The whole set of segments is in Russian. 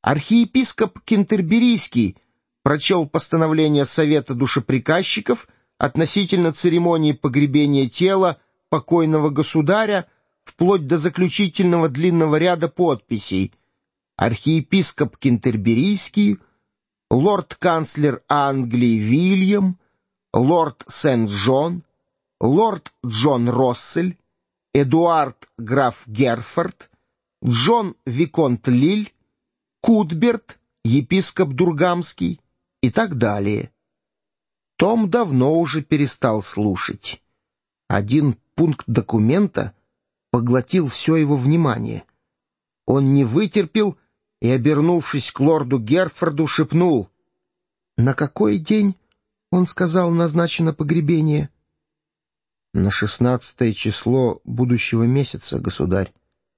Архиепископ Кентерберийский прочел постановление Совета душеприказчиков относительно церемонии погребения тела покойного государя вплоть до заключительного длинного ряда подписей. Архиепископ Кентерберийский, лорд-канцлер Англии Вильям, лорд Сент-Джон, лорд Джон Россель, Эдуард граф Герфорд, Джон виконт Лиль, Кутберт, епископ Дургамский и так далее. Том давно уже перестал слушать. Один пункт документа поглотил все его внимание. Он не вытерпел и, обернувшись к лорду Герфорду, шепнул: «На какой день, он сказал, назначено погребение?» «На 16 число будущего месяца, государь».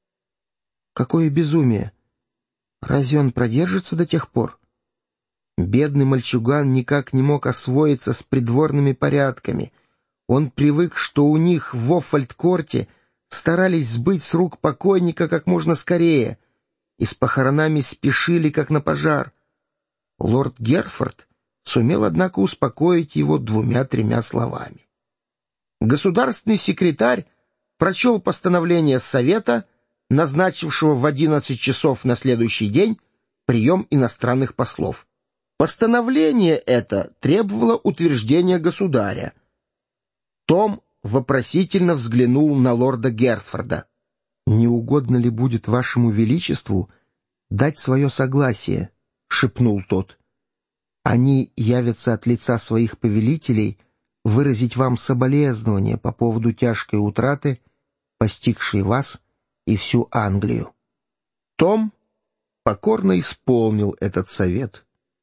«Какое безумие! Разве он продержится до тех пор?» Бедный мальчуган никак не мог освоиться с придворными порядками. Он привык, что у них в Оффальд-корте старались сбыть с рук покойника как можно скорее, и с похоронами спешили, как на пожар. Лорд Герфорд сумел, однако, успокоить его 2-3 словами. Государственный секретарь прочел постановление Совета, назначившего в 11 часов на следующий день прием иностранных послов. Постановление это требовало утверждения государя. Том вопросительно взглянул на лорда Герфорда. «Не угодно ли будет вашему величеству дать свое согласие?» — шепнул тот. «Они явятся от лица своих повелителей выразить вам соболезнования по поводу тяжкой утраты, постигшей вас и всю Англию». Том покорно исполнил этот совет.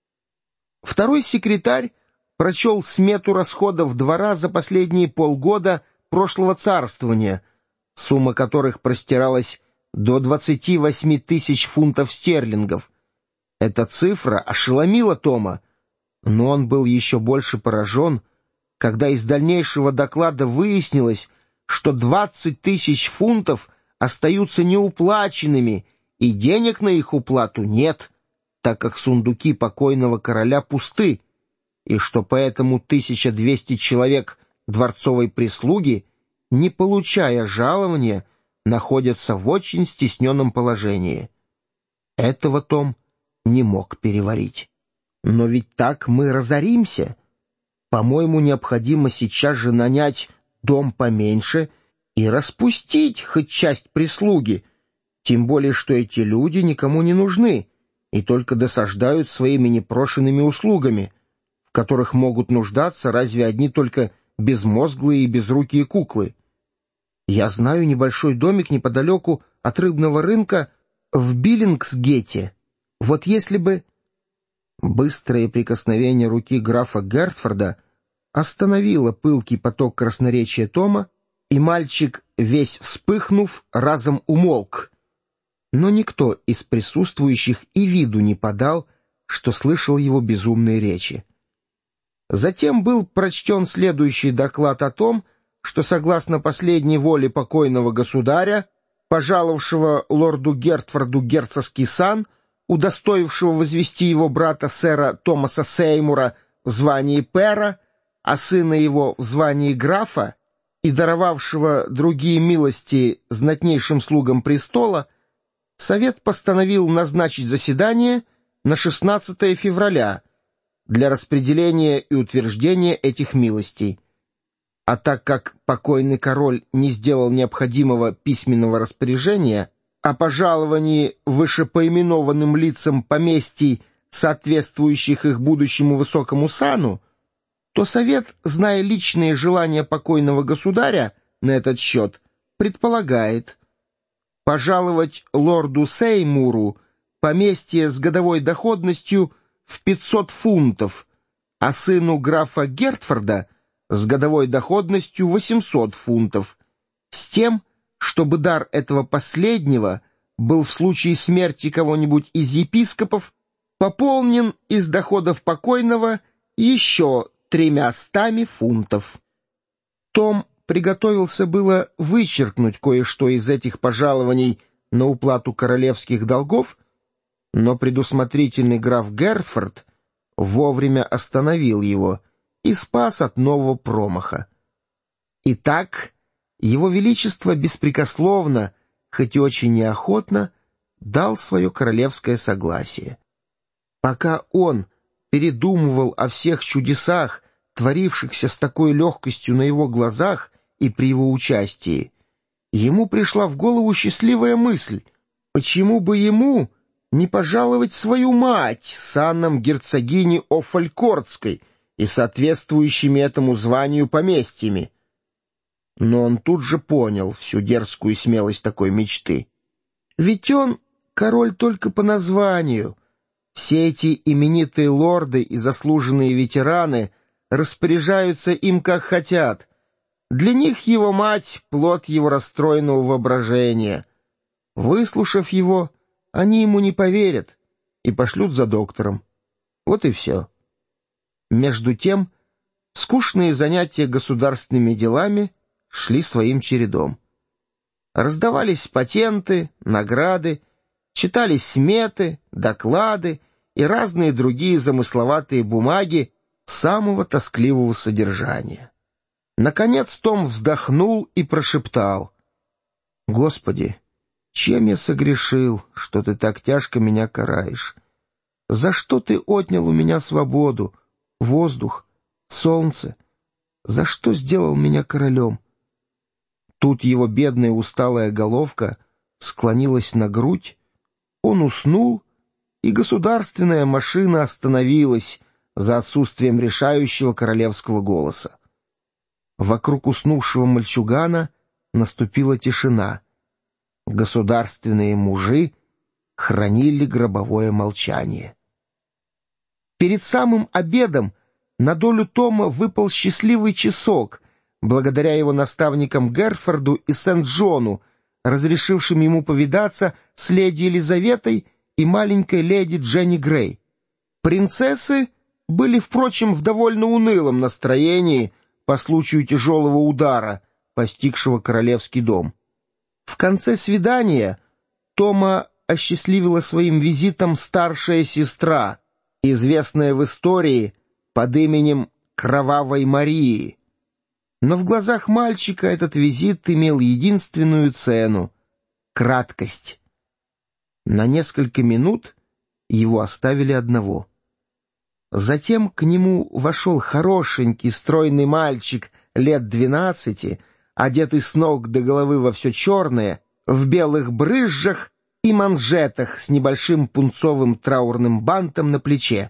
Второй секретарь прочел смету расходов двора за последние полгода прошлого царствования, сумма которых простиралась до 28 тысяч фунтов стерлингов. Эта цифра ошеломила Тома, но он был еще больше поражен, когда из дальнейшего доклада выяснилось, что 20 тысяч фунтов остаются неуплаченными, и денег на их уплату нет, так как сундуки покойного короля пусты, и что поэтому 1200 человек дворцовой прислуги, не получая жалования, находятся в очень стесненном положении. Этого Том не мог переварить. «Но ведь так мы разоримся. По-моему, необходимо сейчас же нанять дом поменьше и распустить хоть часть прислуги, тем более что эти люди никому не нужны и только досаждают своими непрошенными услугами, в которых могут нуждаться разве одни только безмозглые и безрукие куклы. Я знаю небольшой домик неподалеку от рыбного рынка в Биллингсгете. Вот если бы...» Быстрое прикосновение руки графа Гертфорда остановило пылкий поток красноречия Тома, и мальчик, весь вспыхнув, разом умолк. Но никто из присутствующих и виду не подал, что слышал его безумные речи. Затем был прочтен следующий доклад о том, что, согласно последней воле покойного государя, пожаловавшего лорду Гертфорду герцогский сан, удостоившего возвести его брата сэра Томаса Сеймура в звании пэра, а сына его в звании графа, и даровавшего другие милости знатнейшим слугам престола, Совет постановил назначить заседание на 16 февраля для распределения и утверждения этих милостей. А так как покойный король не сделал необходимого письменного распоряжения о пожаловании вышепоименованным лицам поместий, соответствующих их будущему высокому сану, то Совет, зная личные желания покойного государя на этот счет, предполагает пожаловать лорду Сеймуру поместье с годовой доходностью в 500 фунтов, а сыну графа Гертфорда с годовой доходностью 800 фунтов, с тем, чтобы дар этого последнего был в случае смерти кого-нибудь из епископов пополнен из доходов покойного еще 300 фунтов. Том приготовился было вычеркнуть кое-что из этих пожалований на уплату королевских долгов, Но предусмотрительный граф Гертфорд вовремя остановил его и спас от нового промаха. Итак, его величество беспрекословно, хоть и очень неохотно, дал свое королевское согласие. Пока он передумывал о всех чудесах, творившихся с такой легкостью на его глазах и при его участии, ему пришла в голову счастливая мысль: почему бы ему не пожаловать свою мать саном герцогини Оффалькортской и соответствующими этому званию поместьями? Но он тут же понял всю дерзкую смелость такой мечты. Ведь он король только по названию. Все эти именитые лорды и заслуженные ветераны распоряжаются им как хотят. Для них его мать — плод его расстроенного воображения. Выслушав его, они ему не поверят и пошлют за доктором. Вот и все. Между тем, скучные занятия государственными делами шли своим чередом. Раздавались патенты, награды, читались сметы, доклады и разные другие замысловатые бумаги самого тоскливого содержания. Наконец Том вздохнул и прошептал: «Господи, чем я согрешил, что ты так тяжко меня караешь? За что ты отнял у меня свободу, воздух, солнце? За что сделал меня королем?» Тут его бедная усталая головка склонилась на грудь, он уснул, и государственная машина остановилась за отсутствием решающего королевского голоса. Вокруг уснувшего мальчугана наступила тишина. Государственные мужи хранили гробовое молчание. Перед самым обедом на долю Тома выпал счастливый часок, благодаря его наставникам Гертфорду и Сент-Джону, разрешившим ему повидаться с леди Елизаветой и маленькой леди Дженни Грей. Принцессы были, впрочем, в довольно унылом настроении по случаю тяжелого удара, постигшего королевский дом. В конце свидания Тома осчастливила своим визитом старшая сестра, известная в истории под именем Кровавой Марии. Но в глазах мальчика этот визит имел единственную цену — краткость. На несколько минут его оставили одного. Затем к нему вошел хорошенький, стройный мальчик лет 12, одетый с ног до головы во все черное, в белых брызжах и манжетах с небольшим пунцовым траурным бантом на плече.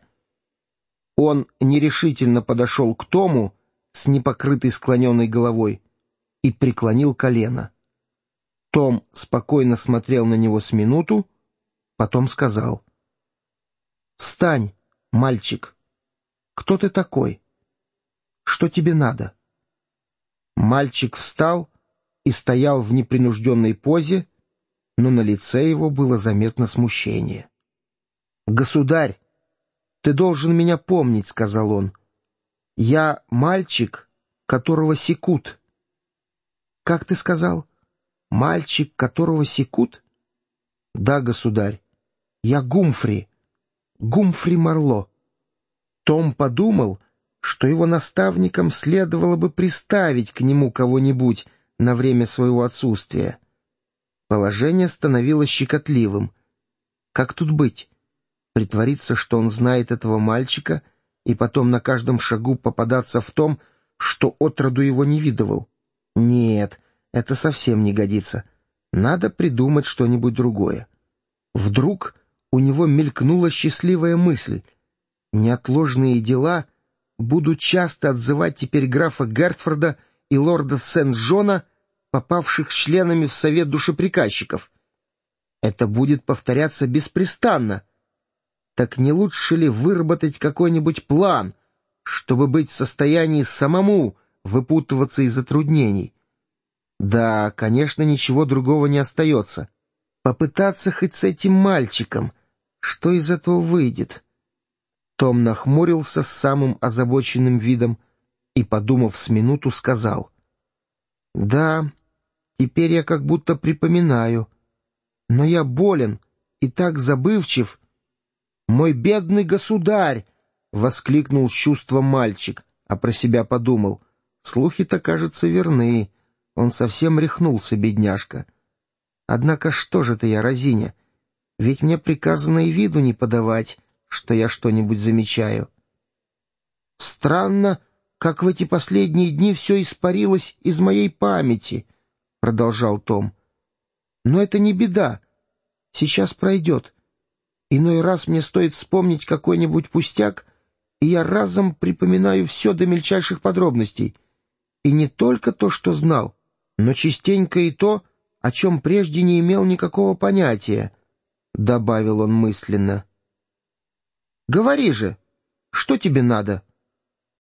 Он нерешительно подошел к Тому с непокрытой склоненной головой и преклонил колено. Том спокойно смотрел на него с минуту, потом сказал: «Встань, мальчик. Кто ты такой? Что тебе надо?» Мальчик встал и стоял в непринужденной позе, но на лице его было заметно смущение. «Государь, ты должен меня помнить», — сказал он. «Я мальчик, которого секут». «Как ты сказал? Мальчик, которого секут?» «Да, государь, я Гумфри, Гумфри Марло». Том подумал, что его наставникам следовало бы приставить к нему кого-нибудь на время своего отсутствия. Положение становилось щекотливым. Как тут быть? Притвориться, что он знает этого мальчика, и потом на каждом шагу попадаться в том, что отроду его не видывал? Нет, это совсем не годится. Надо придумать что-нибудь другое. Вдруг у него мелькнула счастливая мысль. Неотложные дела будут часто отзывать теперь графа Гертфорда и лорда Сент-Джона, попавших членами в совет душеприказчиков. Это будет повторяться беспрестанно. Так не лучше ли выработать какой-нибудь план, чтобы быть в состоянии самому выпутываться из затруднений? Да, конечно, ничего другого не остается. Попытаться хоть с этим мальчиком. Что из этого выйдет? Том нахмурился с самым озабоченным видом и, подумав с минуту, сказал: «Да, теперь я как будто припоминаю, но я болен и так забывчив, «Мой бедный государь!» — воскликнул с чувством мальчик, а про себя подумал. Слухи-то, кажется, верны. Он совсем рехнулся, бедняжка. Однако что же ты я, разиня? Ведь мне приказано и виду не подавать, что я что-нибудь замечаю. Странно, как в эти последние дни все испарилось из моей памяти, — продолжал Том. Но это не беда. Сейчас пройдет. Иной раз мне стоит вспомнить какой-нибудь пустяк, и я разом припоминаю все до мельчайших подробностей. И не только то, что знал, но частенько и то, о чем прежде не имел никакого понятия, — добавил он мысленно. — Говори же, что тебе надо?